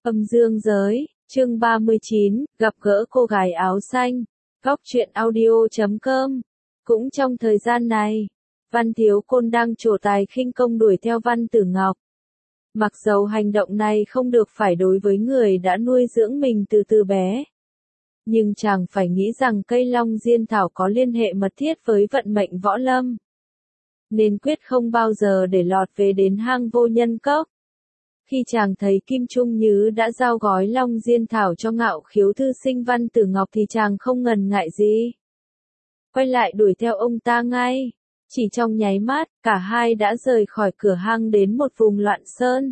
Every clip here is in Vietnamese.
Âm dương giới, chương 39, gặp gỡ cô gái áo xanh. Góc truyện audio.com. Cũng trong thời gian này, Văn Thiếu Côn đang trổ tài khinh công đuổi theo Văn Tử Ngọc. Mặc dầu hành động này không được phải đối với người đã nuôi dưỡng mình từ bé. Nhưng chàng phải nghĩ rằng cây long diên thảo có liên hệ mật thiết với vận mệnh võ lâm. Nên quyết không bao giờ để lọt về đến hang vô nhân cốc. Khi chàng thấy Kim Trung Nhứ đã giao gói long diên thảo cho Ngạo Khiếu thư sinh Văn Tử Ngọc thì chàng không ngần ngại gì. Quay lại đuổi theo ông ta ngay. Chỉ trong nháy mắt, cả hai đã rời khỏi cửa hang đến một vùng loạn sơn.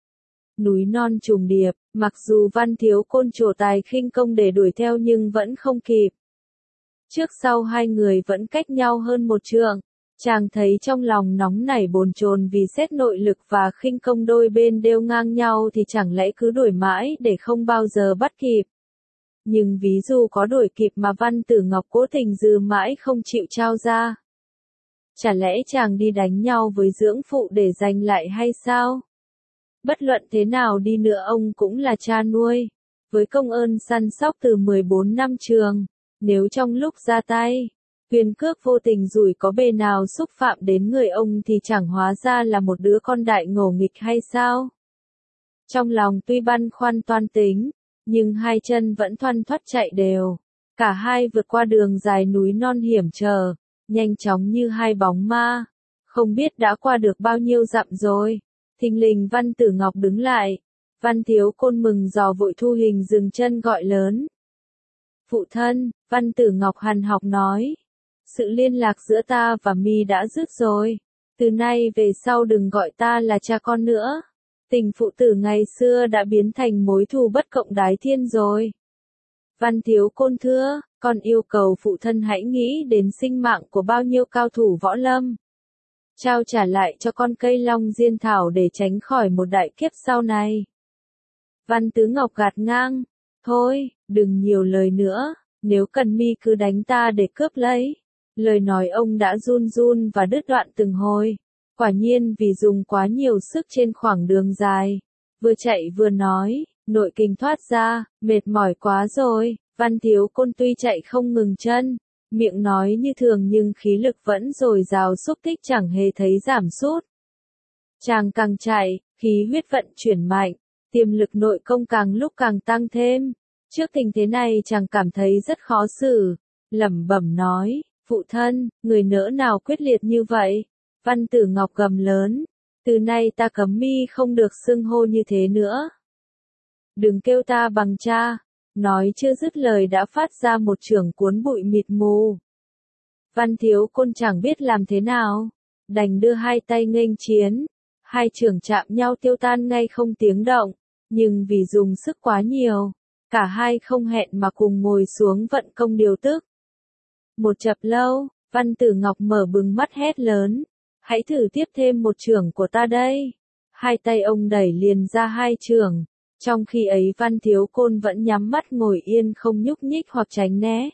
Núi non trùng điệp, mặc dù Văn Thiếu Côn trổ tài khinh công để đuổi theo nhưng vẫn không kịp. Trước sau hai người vẫn cách nhau hơn một trượng. Chàng thấy trong lòng nóng nảy bồn chồn vì xét nội lực và khinh công đôi bên đều ngang nhau thì chẳng lẽ cứ đuổi mãi để không bao giờ bắt kịp. Nhưng ví dụ có đuổi kịp mà Văn Tử Ngọc cố tình dừ mãi không chịu trao ra. Chả lẽ chàng đi đánh nhau với dưỡng phụ để giành lại hay sao? Bất luận thế nào đi nữa ông cũng là cha nuôi. Với công ơn săn sóc từ 14 năm trường, nếu trong lúc ra tay, quyền cước vô tình rủi có bề nào xúc phạm đến người ông thì chẳng hóa ra là một đứa con đại ngổ nghịch hay sao? Trong lòng tuy băn khoăn toan tính, nhưng hai chân vẫn thoăn thoắt chạy đều. Cả hai vượt qua đường dài núi non hiểm trở, nhanh chóng như hai bóng ma. Không biết đã qua được bao nhiêu dặm rồi. Thình lình Văn Tử Ngọc đứng lại. Văn Thiếu Côn mừng dò vội thu hình dừng chân gọi lớn. Phụ thân, Văn Tử Ngọc hằn học nói. Sự liên lạc giữa ta và mi đã dứt rồi. Từ nay về sau đừng gọi ta là cha con nữa. Tình phụ tử ngày xưa đã biến thành mối thù bất cộng đái thiên rồi. Văn Thiếu Côn thưa, con yêu cầu phụ thân hãy nghĩ đến sinh mạng của bao nhiêu cao thủ võ lâm. Trao trả lại cho con cây long diên thảo để tránh khỏi một đại kiếp sau này. Văn Tử Ngọc gạt ngang. Thôi, đừng nhiều lời nữa, nếu cần mi cứ đánh ta để cướp lấy. Lời nói ông đã run run và đứt đoạn từng hồi. Quả nhiên vì dùng quá nhiều sức trên khoảng đường dài. Vừa chạy vừa nói, nội kình thoát ra, mệt mỏi quá rồi. Văn Thiếu Côn tuy chạy không ngừng chân, miệng nói như thường nhưng khí lực vẫn dồi dào xúc tích chẳng hề thấy giảm sút. Chàng càng chạy, khí huyết vận chuyển mạnh, tiềm lực nội công càng lúc càng tăng thêm. Trước tình thế này chàng cảm thấy rất khó xử, lẩm bẩm nói. Phụ thân, người nỡ nào quyết liệt như vậy? Văn Tử Ngọc gầm lớn. Từ nay ta cấm mi không được xưng hô như thế nữa. Đừng kêu ta bằng cha. Nói chưa dứt lời đã phát ra một chưởng cuốn bụi mịt mù. Văn Thiếu Côn chẳng biết làm thế nào. Đành đưa hai tay nghênh chiến. Hai chưởng chạm nhau tiêu tan ngay không tiếng động. Nhưng vì dùng sức quá nhiều, cả hai không hẹn mà cùng ngồi xuống vận công điều tức. Một chập lâu, Văn Tử Ngọc mở bừng mắt hét lớn. Hãy thử tiếp thêm một chưởng của ta đây. Hai tay ông đẩy liền ra hai chưởng. Trong khi ấy Văn Thiếu Côn vẫn nhắm mắt ngồi yên không nhúc nhích hoặc tránh né.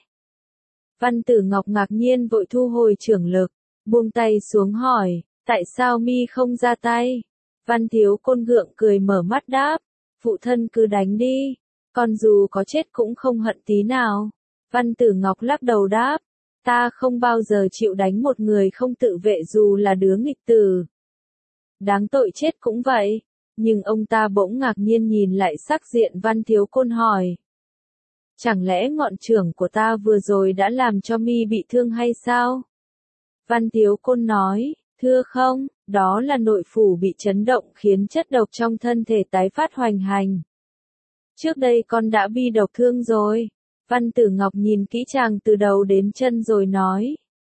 Văn Tử Ngọc ngạc nhiên vội thu hồi chưởng lực, buông tay xuống hỏi, tại sao mi không ra tay? Văn Thiếu Côn gượng cười mở mắt đáp, phụ thân cứ đánh đi, con dù có chết cũng không hận tí nào. Văn Tử Ngọc lắc đầu đáp, ta không bao giờ chịu đánh một người không tự vệ dù là đứa nghịch tử. Đáng tội chết cũng vậy. Nhưng ông ta bỗng ngạc nhiên nhìn lại sắc diện Văn Thiếu Côn hỏi. Chẳng lẽ ngọn chưởng của ta vừa rồi đã làm cho mi bị thương hay sao? Văn Thiếu Côn nói, thưa không, đó là nội phủ bị chấn động khiến chất độc trong thân thể tái phát hoành hành. Trước đây con đã bị độc thương rồi. Văn Tử Ngọc nhìn kỹ chàng từ đầu đến chân rồi nói.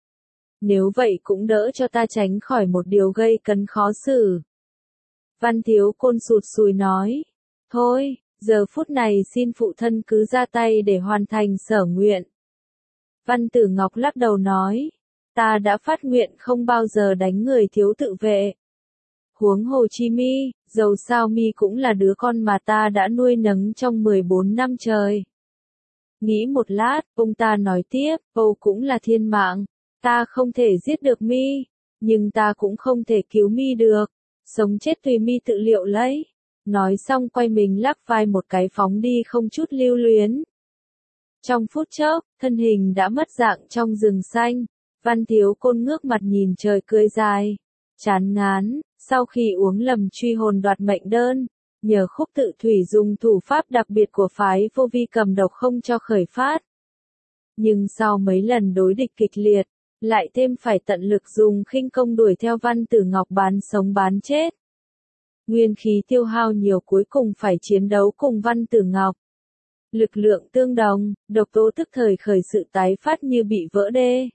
Nếu vậy cũng đỡ cho ta tránh khỏi một điều gây cấn khó xử. Văn Thiếu Côn sụt sùi nói. Thôi, giờ phút này xin phụ thân cứ ra tay để hoàn thành sở nguyện. Văn Tử Ngọc lắc đầu nói. Ta đã phát nguyện không bao giờ đánh người thiếu tự vệ. Huống hồ chi mi, dầu sao mi cũng là đứa con mà ta đã nuôi nấng trong 14 năm trời. Nghĩ một lát, ông ta nói tiếp, Âu cũng là thiên mạng. Ta không thể giết được mi, nhưng ta cũng không thể cứu mi được. Sống chết tùy mi tự liệu lấy. Nói xong quay mình lắc vai một cái phóng đi không chút lưu luyến. Trong phút chốc, thân hình đã mất dạng trong rừng xanh. Văn Thiếu Côn ngước mặt nhìn trời cười dài. Chán ngán, sau khi uống lầm truy hồn đoạt mệnh đơn, nhờ khúc tự thủy dùng thủ pháp đặc biệt của phái vô vi cầm độc không cho khởi phát. Nhưng sau mấy lần đối địch kịch liệt, lại thêm phải tận lực dùng khinh công đuổi theo Văn Tử Ngọc bán sống bán chết. Nguyên khí tiêu hao nhiều, cuối cùng phải chiến đấu cùng Văn Tử Ngọc. Lực lượng tương đồng, độc tố tức thời khởi sự tái phát như bị vỡ đê.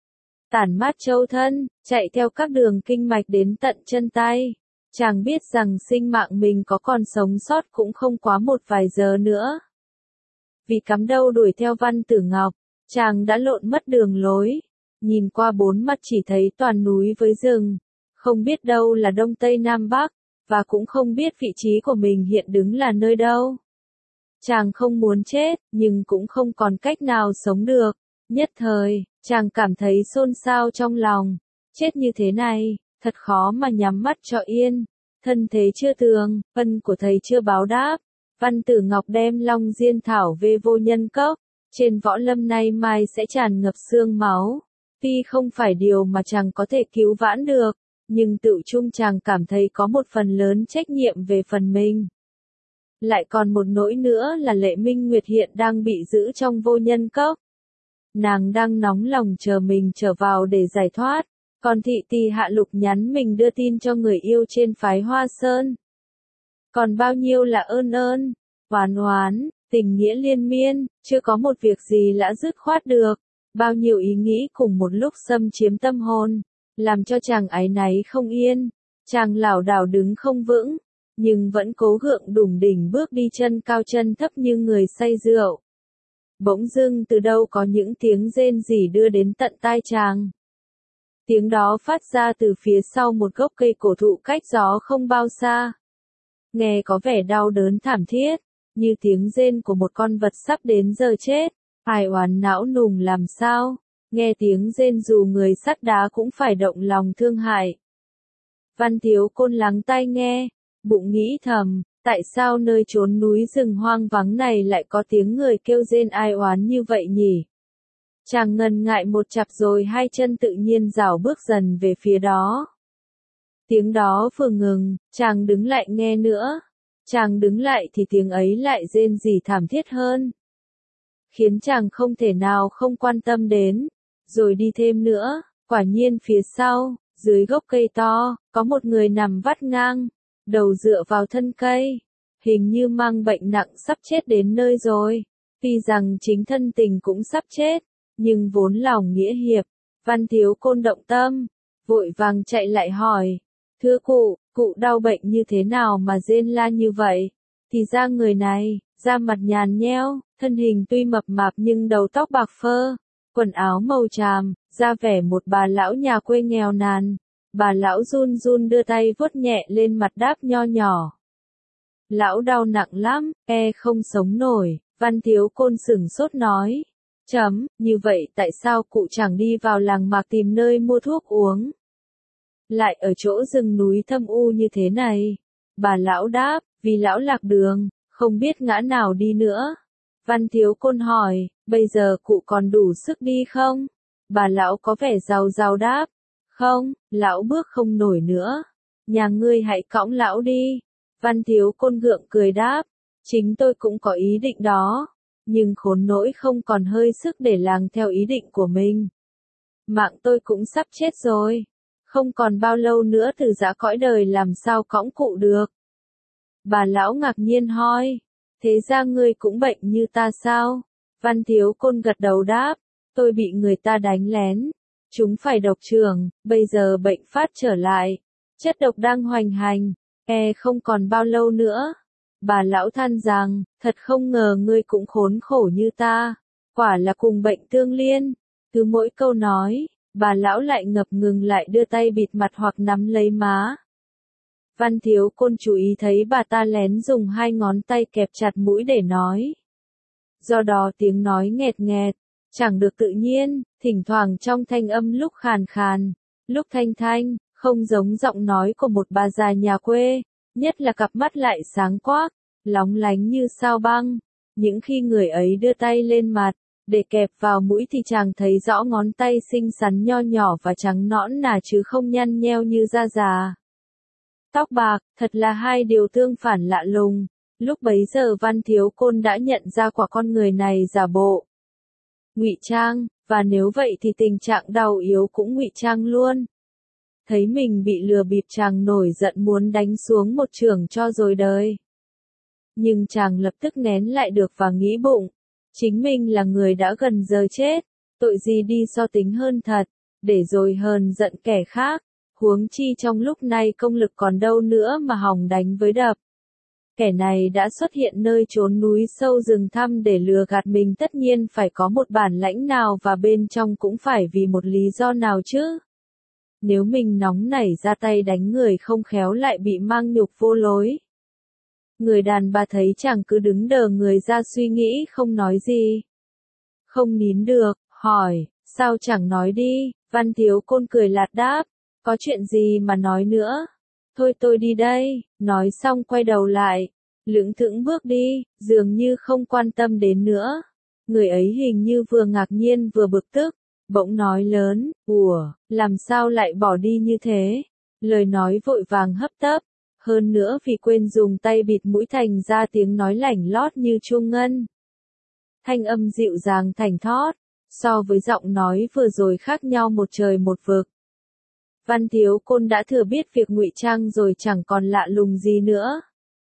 Tản mát châu thân, chạy theo các đường kinh mạch đến tận chân tay. Chàng biết rằng sinh mạng mình có còn sống sót cũng không quá một vài giờ nữa. Vì cắm đầu đuổi theo Văn Tử Ngọc, chàng đã lộn mất đường lối. Nhìn qua bốn mặt chỉ thấy toàn núi với rừng, không biết đâu là đông tây nam bắc, và cũng không biết vị trí của mình hiện đứng là nơi đâu. Chàng không muốn chết, nhưng cũng không còn cách nào sống được. Nhất thời, chàng cảm thấy xôn xao trong lòng. Chết như thế này, thật khó mà nhắm mắt cho yên. Thân thế chưa tường, ân của thầy chưa báo đáp. Văn Tử Ngọc đem Long Diên Thảo về vô nhân cốc. Trên võ lâm nay mai sẽ tràn ngập xương máu. Tuy không phải điều mà chàng có thể cứu vãn được, nhưng tự chung chàng cảm thấy có một phần lớn trách nhiệm về phần mình. Lại còn một nỗi nữa là Lệ Minh Nguyệt hiện đang bị giữ trong vô nhân cốc. Nàng đang nóng lòng chờ mình trở vào để giải thoát, còn Thị Tỳ Hạ Lục nhắn mình đưa tin cho người yêu trên phái Hoa Sơn. Còn bao nhiêu là ơn, oán oán, tình nghĩa liên miên, chưa có một việc gì lã dứt khoát được. Bao nhiêu ý nghĩ cùng một lúc xâm chiếm tâm hồn, làm cho chàng áy náy không yên. Chàng lảo đảo đứng không vững, nhưng vẫn cố gượng đủng đỉnh bước đi chân cao chân thấp như người say rượu. Bỗng dưng từ đâu có những tiếng rên rỉ đưa đến tận tai chàng. Tiếng đó phát ra từ phía sau một gốc cây cổ thụ cách gió không bao xa. Nghe có vẻ đau đớn thảm thiết, như tiếng rên của một con vật sắp đến giờ chết. Ai oán não nùng làm sao, nghe tiếng rên dù người sắt đá cũng phải động lòng thương hại. Văn Thiếu Côn lắng tai nghe, bụng nghĩ thầm, tại sao nơi chốn núi rừng hoang vắng này lại có tiếng người kêu rên ai oán như vậy nhỉ? Chàng ngần ngại một chặp rồi hai chân tự nhiên rảo bước dần về phía đó. Tiếng đó vừa ngừng, chàng đứng lại nghe nữa. Chàng đứng lại thì tiếng ấy lại rên rỉ thảm thiết hơn. Khiến chàng không thể nào không quan tâm đến. Rồi đi thêm nữa, quả nhiên phía sau, dưới gốc cây to, có một người nằm vắt ngang, đầu dựa vào thân cây. Hình như mang bệnh nặng sắp chết đến nơi rồi. Tuy rằng chính thân tình cũng sắp chết, nhưng vốn lòng nghĩa hiệp. Văn Thiếu Côn động tâm, vội vàng chạy lại hỏi. Thưa cụ đau bệnh như thế nào mà rên la như vậy? Thì ra người này, da mặt nhàn nheo, thân hình tuy mập mạp nhưng đầu tóc bạc phơ, quần áo màu tràm, ra vẻ một bà lão nhà quê nghèo nàn. Bà lão run run đưa tay vuốt nhẹ lên mặt đáp nho nhỏ. Lão đau nặng lắm, không sống nổi. Văn Thiếu Côn sửng sốt nói. Như vậy tại sao cụ chẳng đi vào làng mạc tìm nơi mua thuốc uống? Lại ở chỗ rừng núi thâm u như thế này. Bà lão đáp, vì lão lạc đường, không biết ngã nào đi nữa. Văn Thiếu Côn hỏi, bây giờ cụ còn đủ sức đi không? Bà lão có vẻ giàu giàu đáp, không, lão bước không nổi nữa. Nhà ngươi hãy cõng lão đi. Văn Thiếu Côn gượng cười đáp, chính tôi cũng có ý định đó. Nhưng khốn nỗi không còn hơi sức để làm theo ý định của mình. Mạng tôi cũng sắp chết rồi. Không còn bao lâu nữa từ giã cõi đời làm sao cõng cụ được. Bà lão ngạc nhiên hỏi, thế ra ngươi cũng bệnh như ta sao? Văn Thiếu Côn gật đầu đáp, tôi bị người ta đánh lén. Chúng phải độc trưởng, bây giờ bệnh phát trở lại. Chất độc đang hoành hành, không còn bao lâu nữa. Bà lão than rằng, thật không ngờ ngươi cũng khốn khổ như ta. Quả là cùng bệnh tương liên. Cứ mỗi câu nói, bà lão lại ngập ngừng lại đưa tay bịt mặt hoặc nắm lấy má. Văn Thiếu Côn chú ý thấy bà ta lén dùng hai ngón tay kẹp chặt mũi để nói. Do đó tiếng nói nghẹt nghẹt, chẳng được tự nhiên, thỉnh thoảng trong thanh âm lúc khàn khàn, lúc thanh thanh, không giống giọng nói của một bà già nhà quê, nhất là cặp mắt lại sáng quắc, lóng lánh như sao băng. Những khi người ấy đưa tay lên mặt, để kẹp vào mũi thì chàng thấy rõ ngón tay xinh xắn nho nhỏ và trắng nõn nà chứ không nhăn nheo như da già. Tóc bạc, thật là hai điều tương phản lạ lùng. Lúc bấy giờ Văn Thiếu Côn đã nhận ra quả con người này giả bộ, ngụy trang, và nếu vậy thì tình trạng đau yếu cũng ngụy trang luôn. Thấy mình bị lừa bịp chàng nổi giận muốn đánh xuống một chưởng cho rồi đời. Nhưng chàng lập tức nén lại được và nghĩ bụng, chính mình là người đã gần giờ chết, tội gì đi so tính hơn thật, để rồi hờn giận kẻ khác, huống chi trong lúc này công lực còn đâu nữa mà hòng đánh với đập. Kẻ này đã xuất hiện nơi chốn núi sâu rừng thẳm để lừa gạt mình, tất nhiên phải có một bản lãnh nào và bên trong cũng phải vì một lý do nào chứ. Nếu mình nóng nảy ra tay đánh người không khéo lại bị mang nhục vô lối. Người đàn bà thấy chàng cứ đứng đờ người ra suy nghĩ không nói gì. Không nín được, hỏi, sao chẳng nói đi? Văn Thiếu Côn cười lạt đáp, có chuyện gì mà nói nữa? Thôi tôi đi đây, nói xong quay đầu lại, lững thững bước đi, dường như không quan tâm đến nữa. Người ấy hình như vừa ngạc nhiên vừa bực tức, bỗng nói lớn, ủa, làm sao lại bỏ đi như thế? Lời nói vội vàng hấp tấp, hơn nữa vì quên dùng tay bịt mũi thành ra tiếng nói lảnh lót như chuông ngân. Thanh âm dịu dàng thảnh thót, so với giọng nói vừa rồi khác nhau một trời một vực. Văn Thiếu Côn đã thừa biết việc ngụy trang rồi chẳng còn lạ lùng gì nữa,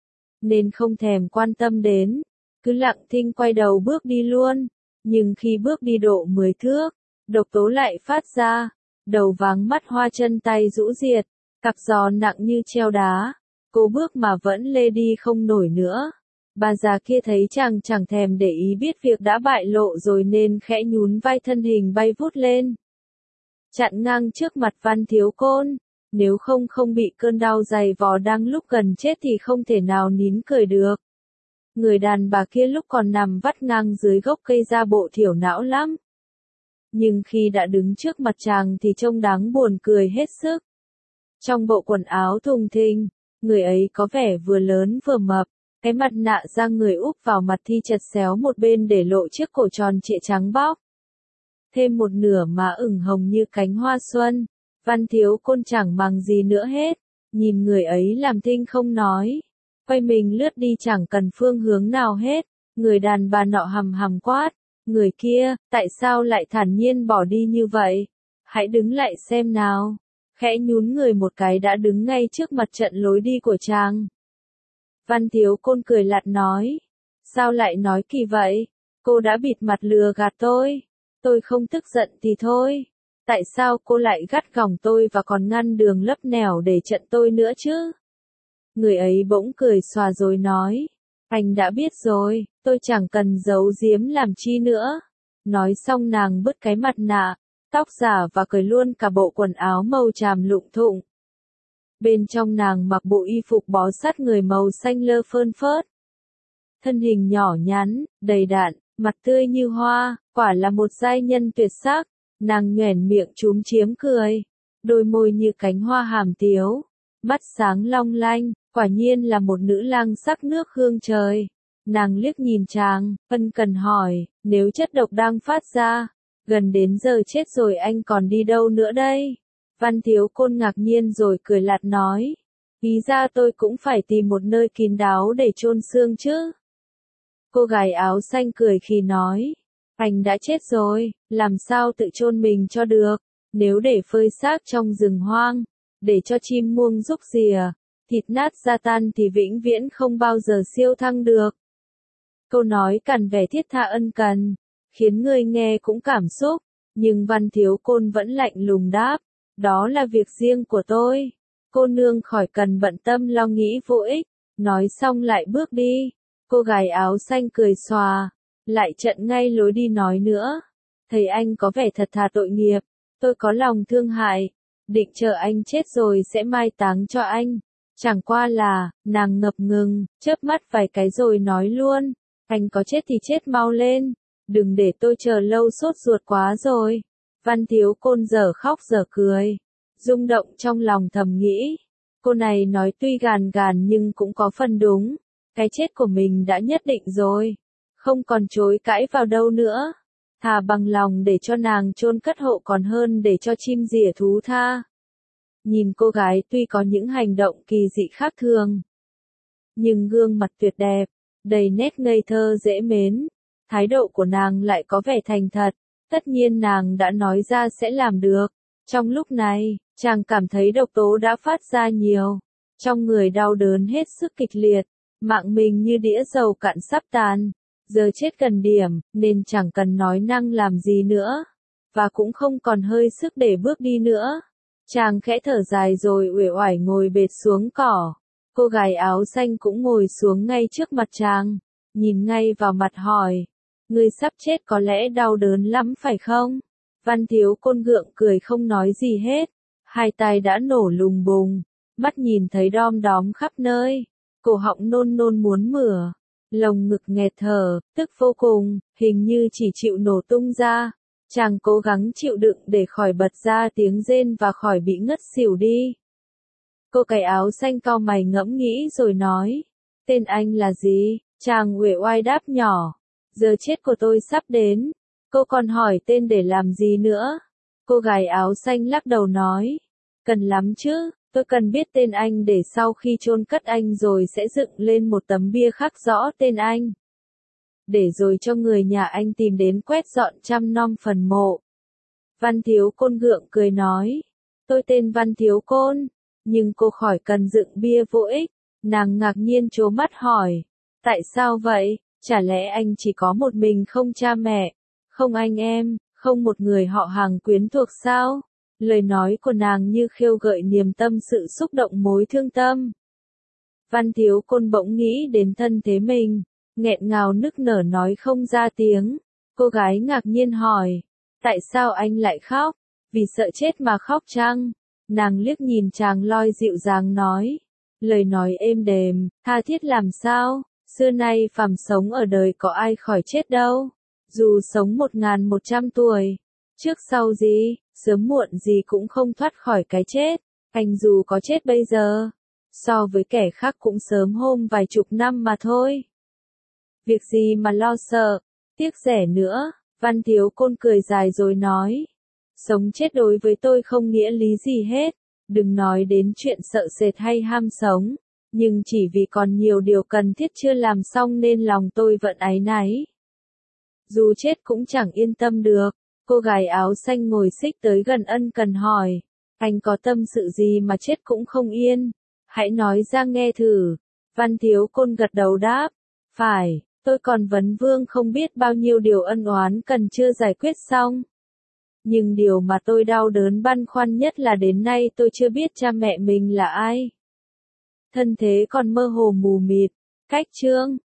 nên không thèm quan tâm đến, cứ lặng thinh quay đầu bước đi luôn. Nhưng khi bước đi độ 10 thước, độc tố lại phát ra, đầu váng mắt hoa chân tay rũ diệt, cặp giò nặng như treo đá, cố bước mà vẫn lê đi không nổi nữa. Bà già kia thấy chàng chẳng thèm để ý biết việc đã bại lộ rồi nên khẽ nhún vai, thân hình bay vút lên, chặn ngang trước mặt Văn Thiếu Côn. Nếu không bị cơn đau dày vò đang lúc gần chết thì không thể nào nín cười được. Người đàn bà kia lúc còn nằm vắt ngang dưới gốc cây ra bộ thiểu não lắm. Nhưng khi đã đứng trước mặt chàng thì trông đáng buồn cười hết sức. Trong bộ quần áo thùng thình, người ấy có vẻ vừa lớn vừa mập, cái mặt nạ da người úp vào mặt thi chật xéo một bên để lộ chiếc cổ tròn trịa trắng bóc. Thêm một nửa má ửng hồng như cánh hoa xuân. Văn Thiếu Côn chẳng màng gì nữa hết, nhìn người ấy làm thinh không nói, quay mình lướt đi chẳng cần phương hướng nào hết. Người đàn bà nọ hầm hầm quát, người kia, tại sao lại thản nhiên bỏ đi như vậy? Hãy đứng lại xem nào. Khẽ nhún người một cái đã đứng ngay trước mặt trận lối đi của chàng. Văn Thiếu Côn cười lạt nói, sao lại nói kỳ vậy? Cô đã bịt mặt lừa gạt tôi không tức giận thì thôi. Tại sao cô lại gắt gỏng tôi và còn ngăn đường lấp nẻo để trận tôi nữa chứ? Người ấy bỗng cười xòa rồi nói, anh đã biết rồi, tôi chẳng cần giấu giếm làm chi nữa. Nói xong nàng bứt cái mặt nạ, tóc giả và cởi luôn cả bộ quần áo màu tràm lụng thụng. Bên trong nàng mặc bộ y phục bó sát người màu xanh lơ phơn phớt. Thân hình nhỏ nhắn, đầy đặn, mặt tươi như hoa, quả là một giai nhân tuyệt sắc. Nàng nhoẻn miệng chúm chím cười, đôi môi như cánh hoa hàm tiếu, mắt sáng long lanh, quả nhiên là một nữ lang sắc nước hương trời. Nàng liếc nhìn chàng, ân cần hỏi, nếu chất độc đang phát ra, gần đến giờ chết rồi anh còn đi đâu nữa đây? Văn Thiếu Côn ngạc nhiên rồi cười lạt nói, ý ra tôi cũng phải tìm một nơi kín đáo để chôn xương chứ. Cô gái áo xanh cười khi nói, anh đã chết rồi, làm sao tự chôn mình cho được? Nếu để phơi xác trong rừng hoang, để cho chim muông rúc rìa, thịt nát da tan thì vĩnh viễn không bao giờ siêu thăng được. Câu nói cằn vẻ thiết tha ân cần, khiến người nghe cũng cảm xúc, nhưng Văn Thiếu Côn vẫn lạnh lùng đáp, đó là việc riêng của tôi. Cô nương khỏi cần bận tâm lo nghĩ vô ích, nói xong lại bước đi. Cô gái áo xanh cười xòa, lại chặn ngay lối đi nói nữa. Thấy anh có vẻ thật thà tội nghiệp, tôi có lòng thương hại, định chờ anh chết rồi sẽ mai táng cho anh. Chẳng qua là, nàng ngập ngừng, chớp mắt vài cái rồi nói luôn, anh có chết thì chết mau lên, đừng để tôi chờ lâu sốt ruột quá rồi. Văn Thiếu Côn giờ khóc giờ cười, rung động trong lòng thầm nghĩ, Cô này nói tuy gàn gàn nhưng cũng có phần đúng. Cái chết của mình đã nhất định rồi. Không còn chối cãi vào đâu nữa. Thà bằng lòng để cho nàng chôn cất hộ còn hơn để cho chim rỉa thú tha. Nhìn cô gái tuy có những hành động kỳ dị khác thường, nhưng gương mặt tuyệt đẹp, đầy nét ngây thơ dễ mến. Thái độ của nàng lại có vẻ thành thật. Tất nhiên nàng đã nói ra sẽ làm được. Trong lúc này, chàng cảm thấy độc tố đã phát ra nhiều. Trong người đau đớn hết sức kịch liệt. Mạng mình như đĩa dầu cạn sắp tàn. Giờ chết gần điểm, nên chẳng cần nói năng làm gì nữa. Và cũng không còn hơi sức để bước đi nữa. Chàng khẽ thở dài rồi uể oải ngồi bệt xuống cỏ. Cô gái áo xanh cũng ngồi xuống ngay trước mặt chàng. Nhìn ngay vào mặt hỏi. Ngươi sắp chết có lẽ đau đớn lắm phải không? Văn Thiếu Côn gượng cười không nói gì hết. Hai tay đã nổ lùng bùng. Mắt nhìn thấy đom đóm khắp nơi. Cổ họng nôn nôn muốn mửa. Lồng ngực nghẹt thở, tức vô cùng, hình như chỉ chịu nổ tung ra. Chàng cố gắng chịu đựng để khỏi bật ra tiếng rên và khỏi bị ngất xỉu đi. Cô cái áo xanh cau mày ngẫm nghĩ rồi nói. Tên anh là gì? Chàng uể oai đáp nhỏ. Giờ chết của tôi sắp đến. Cô còn hỏi tên để làm gì nữa? Cô gái áo xanh lắc đầu nói. Cần lắm chứ, tôi cần biết tên anh để sau khi chôn cất anh rồi sẽ dựng lên một tấm bia khắc rõ tên anh. Để rồi cho người nhà anh tìm đến quét dọn chăm nom phần mộ. Văn Thiếu Côn gượng cười nói. Tôi tên Văn Thiếu Côn, nhưng cô khỏi cần dựng bia vô ích. Nàng ngạc nhiên trố mắt hỏi. Tại sao vậy? Chả lẽ anh chỉ có một mình không cha mẹ, không anh em, không một người họ hàng quyến thuộc sao? Lời nói của nàng như khêu gợi niềm tâm sự xúc động mối thương tâm. Văn Thiếu Côn bỗng nghĩ đến thân thế mình, nghẹn ngào nức nở nói không ra tiếng. Cô gái ngạc nhiên hỏi, tại sao anh lại khóc? Vì sợ chết mà khóc chăng? Nàng liếc nhìn chàng loi dịu dàng nói, lời nói êm đềm, tha thiết làm sao? Xưa nay phàm sống ở đời có ai khỏi chết đâu. Dù sống 1100 tuổi, trước sau gì, sớm muộn gì cũng không thoát khỏi cái chết. Anh dù có chết bây giờ, so với kẻ khác cũng sớm hôm vài chục năm mà thôi. Việc gì mà lo sợ, tiếc rẻ nữa. Văn Thiếu Côn cười dài rồi nói. Sống chết đối với tôi không nghĩa lý gì hết. Đừng nói đến chuyện sợ sệt hay ham sống. Nhưng chỉ vì còn nhiều điều cần thiết chưa làm xong nên lòng tôi vẫn áy náy. Dù chết cũng chẳng yên tâm được. Cô gái áo xanh ngồi xích tới gần ân cần hỏi. Anh có tâm sự gì mà chết cũng không yên? Hãy nói ra nghe thử. Văn Thiếu Côn gật đầu đáp. Phải, tôi còn vấn vương không biết bao nhiêu điều ân oán cần chưa giải quyết xong. Nhưng điều mà tôi đau đớn băn khoăn nhất là đến nay tôi chưa biết cha mẹ mình là ai. Thân thế còn mơ hồ mù mịt. Cách chương